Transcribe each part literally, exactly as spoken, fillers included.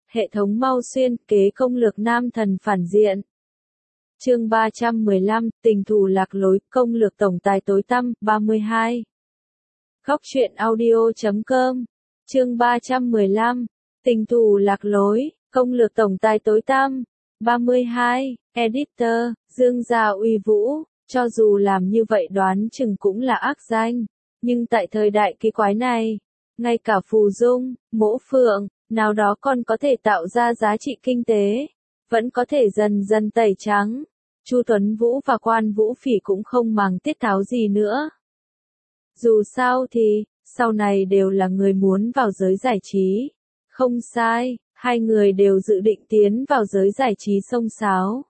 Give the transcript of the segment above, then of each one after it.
Hệ thống mau xuyên kế công lược nam thần phản diện. Chương ba trăm mười lăm, tình thù lạc lối, công lược tổng tài tối tăm, ba mươi hai. Góc truyện audio chấm com. Chương ba trăm mười lăm, tình thù lạc lối, công lược tổng tài tối tăm, ba mươi hai. Editor, Dương Gia Uy Vũ, cho dù làm như vậy đoán chừng cũng là ác danh, nhưng tại thời đại kỳ quái này, ngay cả phù dung, mỗ phượng, nào đó còn có thể tạo ra giá trị kinh tế, vẫn có thể dần dần tẩy trắng. Chu Tuấn Vũ và Quan Vũ Phỉ cũng không màng tiết tháo gì nữa. Dù sao thì, sau này đều là người muốn vào giới giải trí. Không sai, hai người đều dự định tiến vào giới giải trí xông xáo.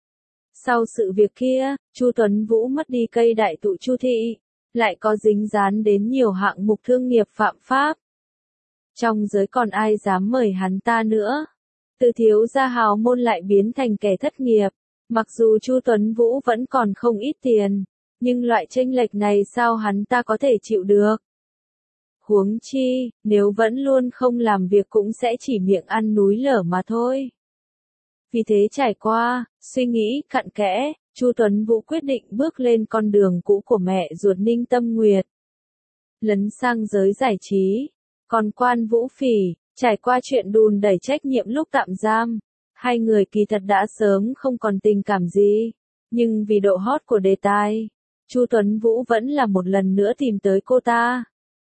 Sau sự việc kia, Chu Tuấn Vũ mất đi cây đại tụ Chu Thị, lại có dính dán đến nhiều hạng mục thương nghiệp phạm pháp. Trong giới còn ai dám mời hắn ta nữa. Từ thiếu gia hào môn lại biến thành kẻ thất nghiệp. Mặc dù Chu Tuấn Vũ vẫn còn không ít tiền, nhưng loại chênh lệch này sao hắn ta có thể chịu được. Huống chi, nếu vẫn luôn không làm việc cũng sẽ chỉ miệng ăn núi lở mà thôi. Vì thế trải qua, suy nghĩ cặn kẽ, Chu Tuấn Vũ quyết định bước lên con đường cũ của mẹ ruột Ninh Tâm Nguyệt. Lấn sang giới giải trí. Còn Quan Vũ Phỉ, trải qua chuyện đùn đẩy trách nhiệm lúc tạm giam, hai người kỳ thật đã sớm không còn tình cảm gì, nhưng vì độ hot của đề tài, Chu Tuấn Vũ vẫn là một lần nữa tìm tới cô ta.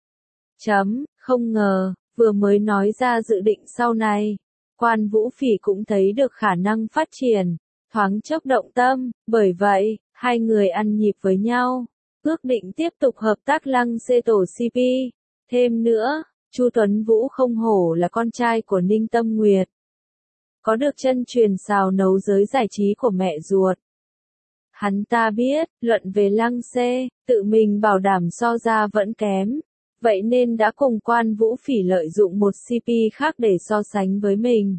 Chấm, không ngờ, vừa mới nói ra dự định sau này, Quan Vũ Phỉ cũng thấy được khả năng phát triển, thoáng chốc động tâm, bởi vậy, hai người ăn nhịp với nhau, ước định tiếp tục hợp tác lăng xê tổ xê pê. Thêm nữa, Chu Tuấn Vũ không hổ là con trai của Ninh Tâm Nguyệt. Có được chân truyền xào nấu giới giải trí của mẹ ruột. Hắn ta biết, luận về lăng xê, tự mình bảo đảm so ra vẫn kém. Vậy nên đã cùng Quan Vũ Phỉ lợi dụng một xê pê khác để so sánh với mình.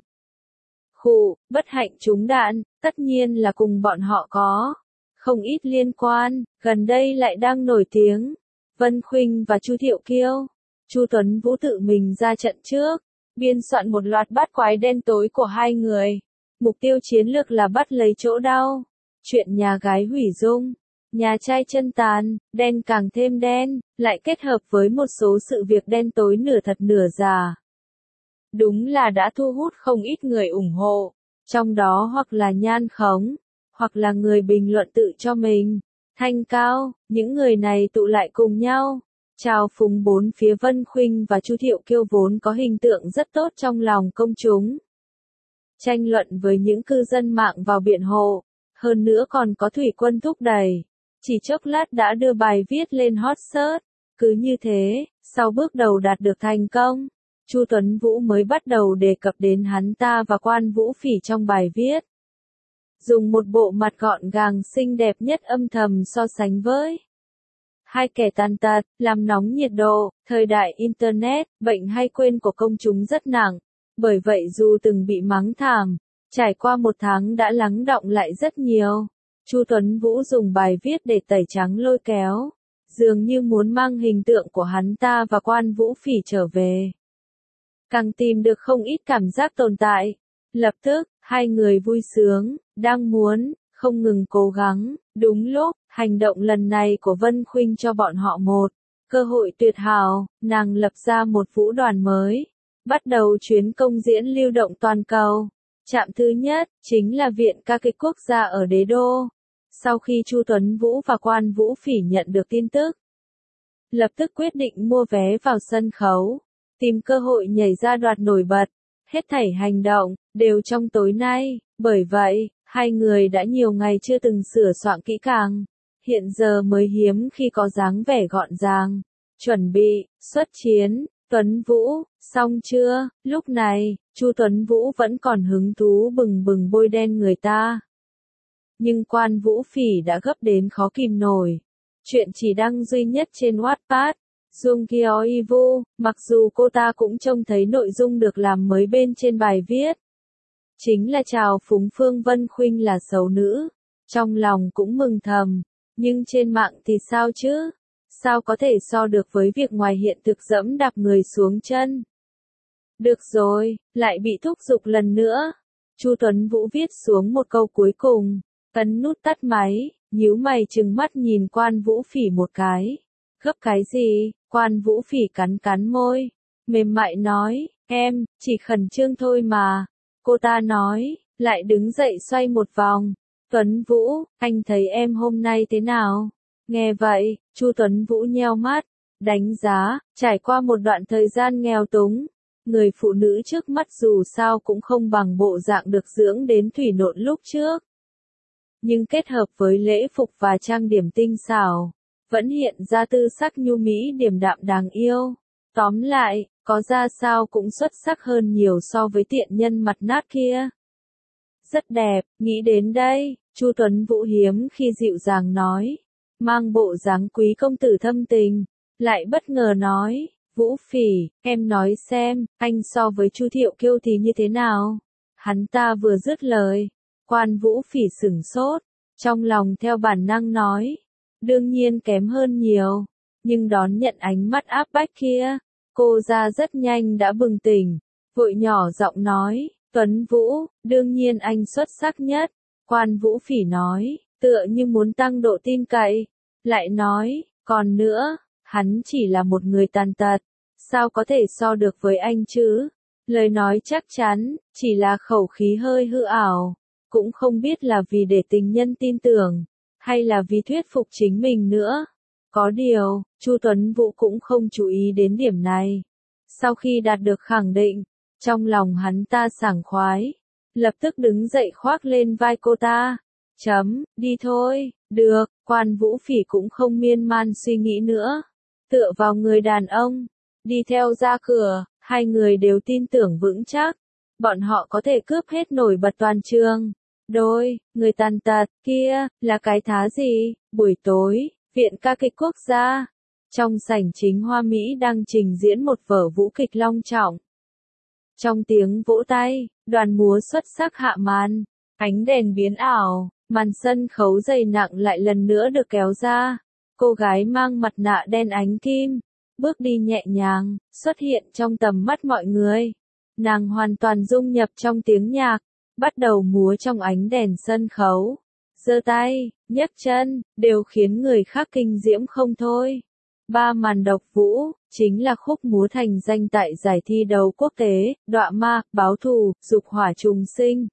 Khụ, bất hạnh trúng đạn, tất nhiên là cùng bọn họ có không ít liên quan, gần đây lại đang nổi tiếng. Vân Khuynh và Chu Thiệu Kiêu. Chu Tuấn Vũ tự mình ra trận trước, biên soạn một loạt bát quái đen tối của hai người. Mục tiêu chiến lược là bắt lấy chỗ đau. Chuyện nhà gái hủy dung, nhà trai chân tàn, đen càng thêm đen, lại kết hợp với một số sự việc đen tối nửa thật nửa giả. Đúng là đã thu hút không ít người ủng hộ, trong đó hoặc là nhan khống, hoặc là người bình luận tự cho mình thanh cao, những người này tụ lại cùng nhau. Chào phúng bốn phía Vân Khuynh và Chu Thiệu Kiêu vốn có hình tượng rất tốt trong lòng công chúng. Tranh luận với những cư dân mạng vào biện hộ, hơn nữa còn có Thủy Quân thúc đẩy. Chỉ chốc lát đã đưa bài viết lên hot search. Cứ như thế, sau bước đầu đạt được thành công, Chu Tuấn Vũ mới bắt đầu đề cập đến hắn ta và Quan Vũ Phỉ trong bài viết. Dùng một bộ mặt gọn gàng xinh đẹp nhất âm thầm so sánh với hai kẻ tàn tật, làm nóng nhiệt độ. Thời đại Internet, bệnh hay quên của công chúng rất nặng. Bởi vậy dù từng bị mắng thảm, trải qua một tháng đã lắng đọng lại rất nhiều. Chu Tuấn Vũ dùng bài viết để tẩy trắng lôi kéo, dường như muốn mang hình tượng của hắn ta và Quan Vũ Phỉ trở về. Càng tìm được không ít cảm giác tồn tại. Lập tức, hai người vui sướng, đang muốn, không ngừng cố gắng. Đúng lúc, hành động lần này của Vân Khuynh cho bọn họ một cơ hội tuyệt hảo, nàng lập ra một vũ đoàn mới, bắt đầu chuyến công diễn lưu động toàn cầu. Trạm thứ nhất, chính là Viện Ca kịch Quốc gia ở Đế Đô. Sau khi Chu Tuấn Vũ và Quan Vũ Phỉ nhận được tin tức, lập tức quyết định mua vé vào sân khấu, tìm cơ hội nhảy ra đoạt nổi bật. Hết thảy hành động, đều trong tối nay, bởi vậy, hai người đã nhiều ngày chưa từng sửa soạn kỹ càng, hiện giờ mới hiếm khi có dáng vẻ gọn gàng, chuẩn bị, xuất chiến. Tuấn Vũ, xong chưa? Lúc này, Chu Tuấn Vũ vẫn còn hứng thú bừng bừng bôi đen người ta. Nhưng Quan Vũ Phỉ đã gấp đến khó kìm nổi. Chuyện chỉ đăng duy nhất trên Wattpad. Dung Kyoivu, mặc dù cô ta cũng trông thấy nội dung được làm mới bên trên bài viết. Chính là chào phúng Phương Vân Khuynh là xấu nữ. Trong lòng cũng mừng thầm. Nhưng trên mạng thì sao chứ? Sao có thể so được với việc ngoài hiện thực dẫm đạp người xuống chân? Được rồi, lại bị thúc giục lần nữa. Chu Tuấn Vũ viết xuống một câu cuối cùng, ấn nút tắt máy, nhíu mày trừng mắt nhìn Quan Vũ Phỉ một cái. Gấp cái gì? Quan Vũ Phỉ cắn cắn môi, mềm mại nói, em, chỉ khẩn trương thôi mà. Cô ta nói, lại đứng dậy xoay một vòng. Tuấn Vũ, anh thấy em hôm nay thế nào? Nghe vậy, Chu Tuấn Vũ nheo mắt, đánh giá, trải qua một đoạn thời gian nghèo túng, người phụ nữ trước mắt dù sao cũng không bằng bộ dạng được dưỡng đến thủy nộn lúc trước. Nhưng kết hợp với lễ phục và trang điểm tinh xảo, vẫn hiện ra tư sắc nhu mỹ điềm đạm đáng yêu. Tóm lại, có ra sao cũng xuất sắc hơn nhiều so với tiện nhân mặt nát kia. Rất đẹp, nghĩ đến đây, Chu Tuấn Vũ hiếm khi dịu dàng nói, mang bộ dáng quý công tử thâm tình, lại bất ngờ nói, Vũ Phỉ, em nói xem, anh so với Chu Thiệu Kiêu thì như thế nào? Hắn ta vừa dứt lời, Quan Vũ Phỉ sửng sốt, trong lòng theo bản năng nói, đương nhiên kém hơn nhiều, nhưng đón nhận ánh mắt áp bách kia, cô ra rất nhanh đã bừng tỉnh, vội nhỏ giọng nói, Tuấn Vũ, đương nhiên anh xuất sắc nhất. Quan Vũ Phỉ nói, tựa như muốn tăng độ tin cậy, lại nói, còn nữa, hắn chỉ là một người tàn tật, sao có thể so được với anh chứ? Lời nói chắc chắn, chỉ là khẩu khí hơi hư ảo, cũng không biết là vì để tình nhân tin tưởng, hay là vì thuyết phục chính mình nữa. Có điều, Chu Tuấn Vũ cũng không chú ý đến điểm này. Sau khi đạt được khẳng định, trong lòng hắn ta sảng khoái, lập tức đứng dậy khoác lên vai cô ta. Chấm, đi thôi, được, Quan Vũ Phỉ cũng không miên man suy nghĩ nữa. Tựa vào người đàn ông, đi theo ra cửa, hai người đều tin tưởng vững chắc. Bọn họ có thể cướp hết nổi bật toàn trường. Đôi, người tàn tật, kia, là cái thá gì? Buổi tối, Viện Ca kịch Quốc gia. Trong sảnh chính Hoa Mỹ đang trình diễn một vở vũ kịch long trọng. Trong tiếng vỗ tay, đoàn múa xuất sắc hạ màn, ánh đèn biến ảo, màn sân khấu dày nặng lại lần nữa được kéo ra. Cô gái mang mặt nạ đen ánh kim, bước đi nhẹ nhàng, xuất hiện trong tầm mắt mọi người. Nàng hoàn toàn dung nhập trong tiếng nhạc, bắt đầu múa trong ánh đèn sân khấu. Giơ tay, nhấc chân, đều khiến người khác kinh diễm không thôi. Ba màn độc vũ, chính là khúc múa thành danh tại giải thi đấu quốc tế, Đọa Ma, Báo Thù, Dục Hỏa Trùng Sinh.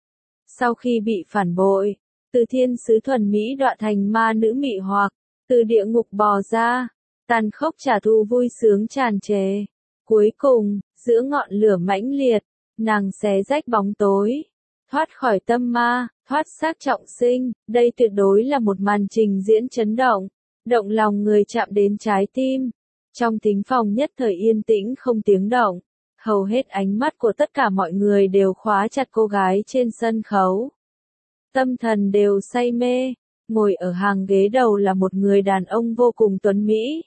Sau khi bị phản bội, từ thiên sứ thuần Mỹ đọa thành ma nữ mị hoặc, từ địa ngục bò ra, tàn khốc trả thù vui sướng tràn trề. Cuối cùng, giữa ngọn lửa mãnh liệt, nàng xé rách bóng tối, thoát khỏi tâm ma, thoát xác trọng sinh. Đây tuyệt đối là một màn trình diễn chấn động, động lòng người chạm đến trái tim. Trong thính phòng nhất thời yên tĩnh không tiếng động, hầu hết ánh mắt của tất cả mọi người đều khóa chặt cô gái trên sân khấu. Tâm thần đều say mê, ngồi ở hàng ghế đầu là một người đàn ông vô cùng tuấn mỹ.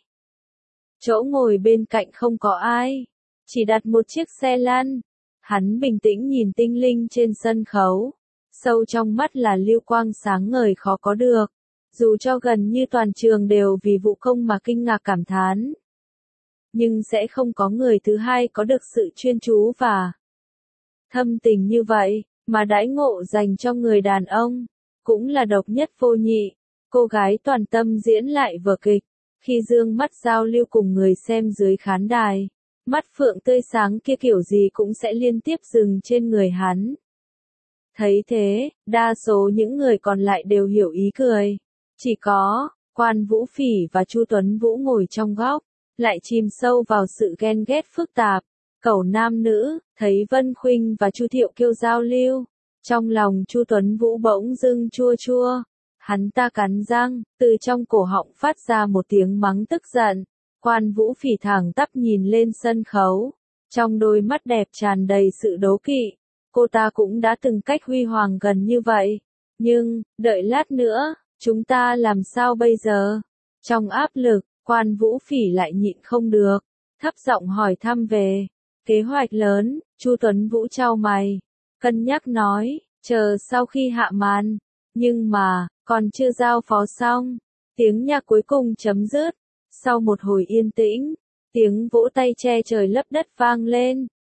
Chỗ ngồi bên cạnh không có ai, chỉ đặt một chiếc xe lăn. Hắn bình tĩnh nhìn tinh linh trên sân khấu, sâu trong mắt là lưu quang sáng ngời khó có được, dù cho gần như toàn trường đều vì vũ công mà kinh ngạc cảm thán. Nhưng sẽ không có người thứ hai có được sự chuyên chú và thâm tình như vậy, mà đãi ngộ dành cho người đàn ông, cũng là độc nhất vô nhị. Cô gái toàn tâm diễn lại vở kịch, khi dương mắt giao lưu cùng người xem dưới khán đài, mắt phượng tươi sáng kia kiểu gì cũng sẽ liên tiếp dừng trên người hắn. Thấy thế, đa số những người còn lại đều hiểu ý cười. Chỉ có, Quan Vũ Phỉ và Chu Tuấn Vũ ngồi trong góc, lại chìm sâu vào sự ghen ghét phức tạp. Cẩu nam nữ, thấy Vân Khuynh và Chu Thiệu Kiêu giao lưu, trong lòng Chu Tuấn Vũ bỗng dưng chua chua. Hắn ta cắn răng, từ trong cổ họng phát ra một tiếng mắng tức giận. Quan Vũ Phỉ thẳng tắp nhìn lên sân khấu, trong đôi mắt đẹp tràn đầy sự đố kỵ. Cô ta cũng đã từng cách huy hoàng gần như vậy, nhưng, đợi lát nữa, chúng ta làm sao bây giờ? Trong áp lực, Quan Vũ Phỉ lại nhịn không được, thấp giọng hỏi thăm về kế hoạch lớn. Chu Tuấn Vũ chau mày, cân nhắc nói, chờ sau khi hạ màn, nhưng mà, còn chưa giao phó xong. Tiếng nhạc cuối cùng chấm dứt, sau một hồi yên tĩnh, tiếng vỗ tay che trời lấp đất vang lên.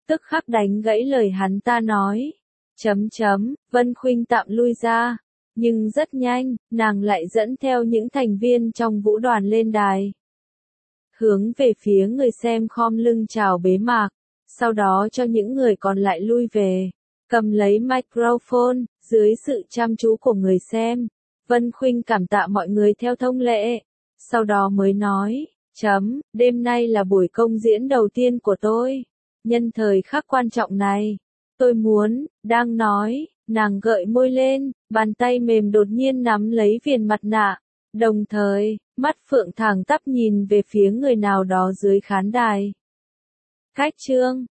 tức khắc đánh gãy lời hắn ta nói. Chấm chấm, Vân Khuynh tạm lui ra. Nhưng rất nhanh, nàng lại dẫn theo những thành viên trong vũ đoàn lên đài. Hướng về phía người xem khom lưng chào bế mạc, sau đó cho những người còn lại lui về. Cầm lấy microphone, dưới sự chăm chú của người xem, Vân Khuynh cảm tạ mọi người theo thông lệ. Sau đó mới nói, chấm, đêm nay là buổi công diễn đầu tiên của tôi. Nhân thời khắc quan trọng này, tôi muốn, đang nói, nàng gợi môi lên, bàn tay mềm đột nhiên nắm lấy viền mặt nạ. Đồng thời, mắt phượng thẳng tắp nhìn về phía người nào đó dưới khán đài. Khách trương,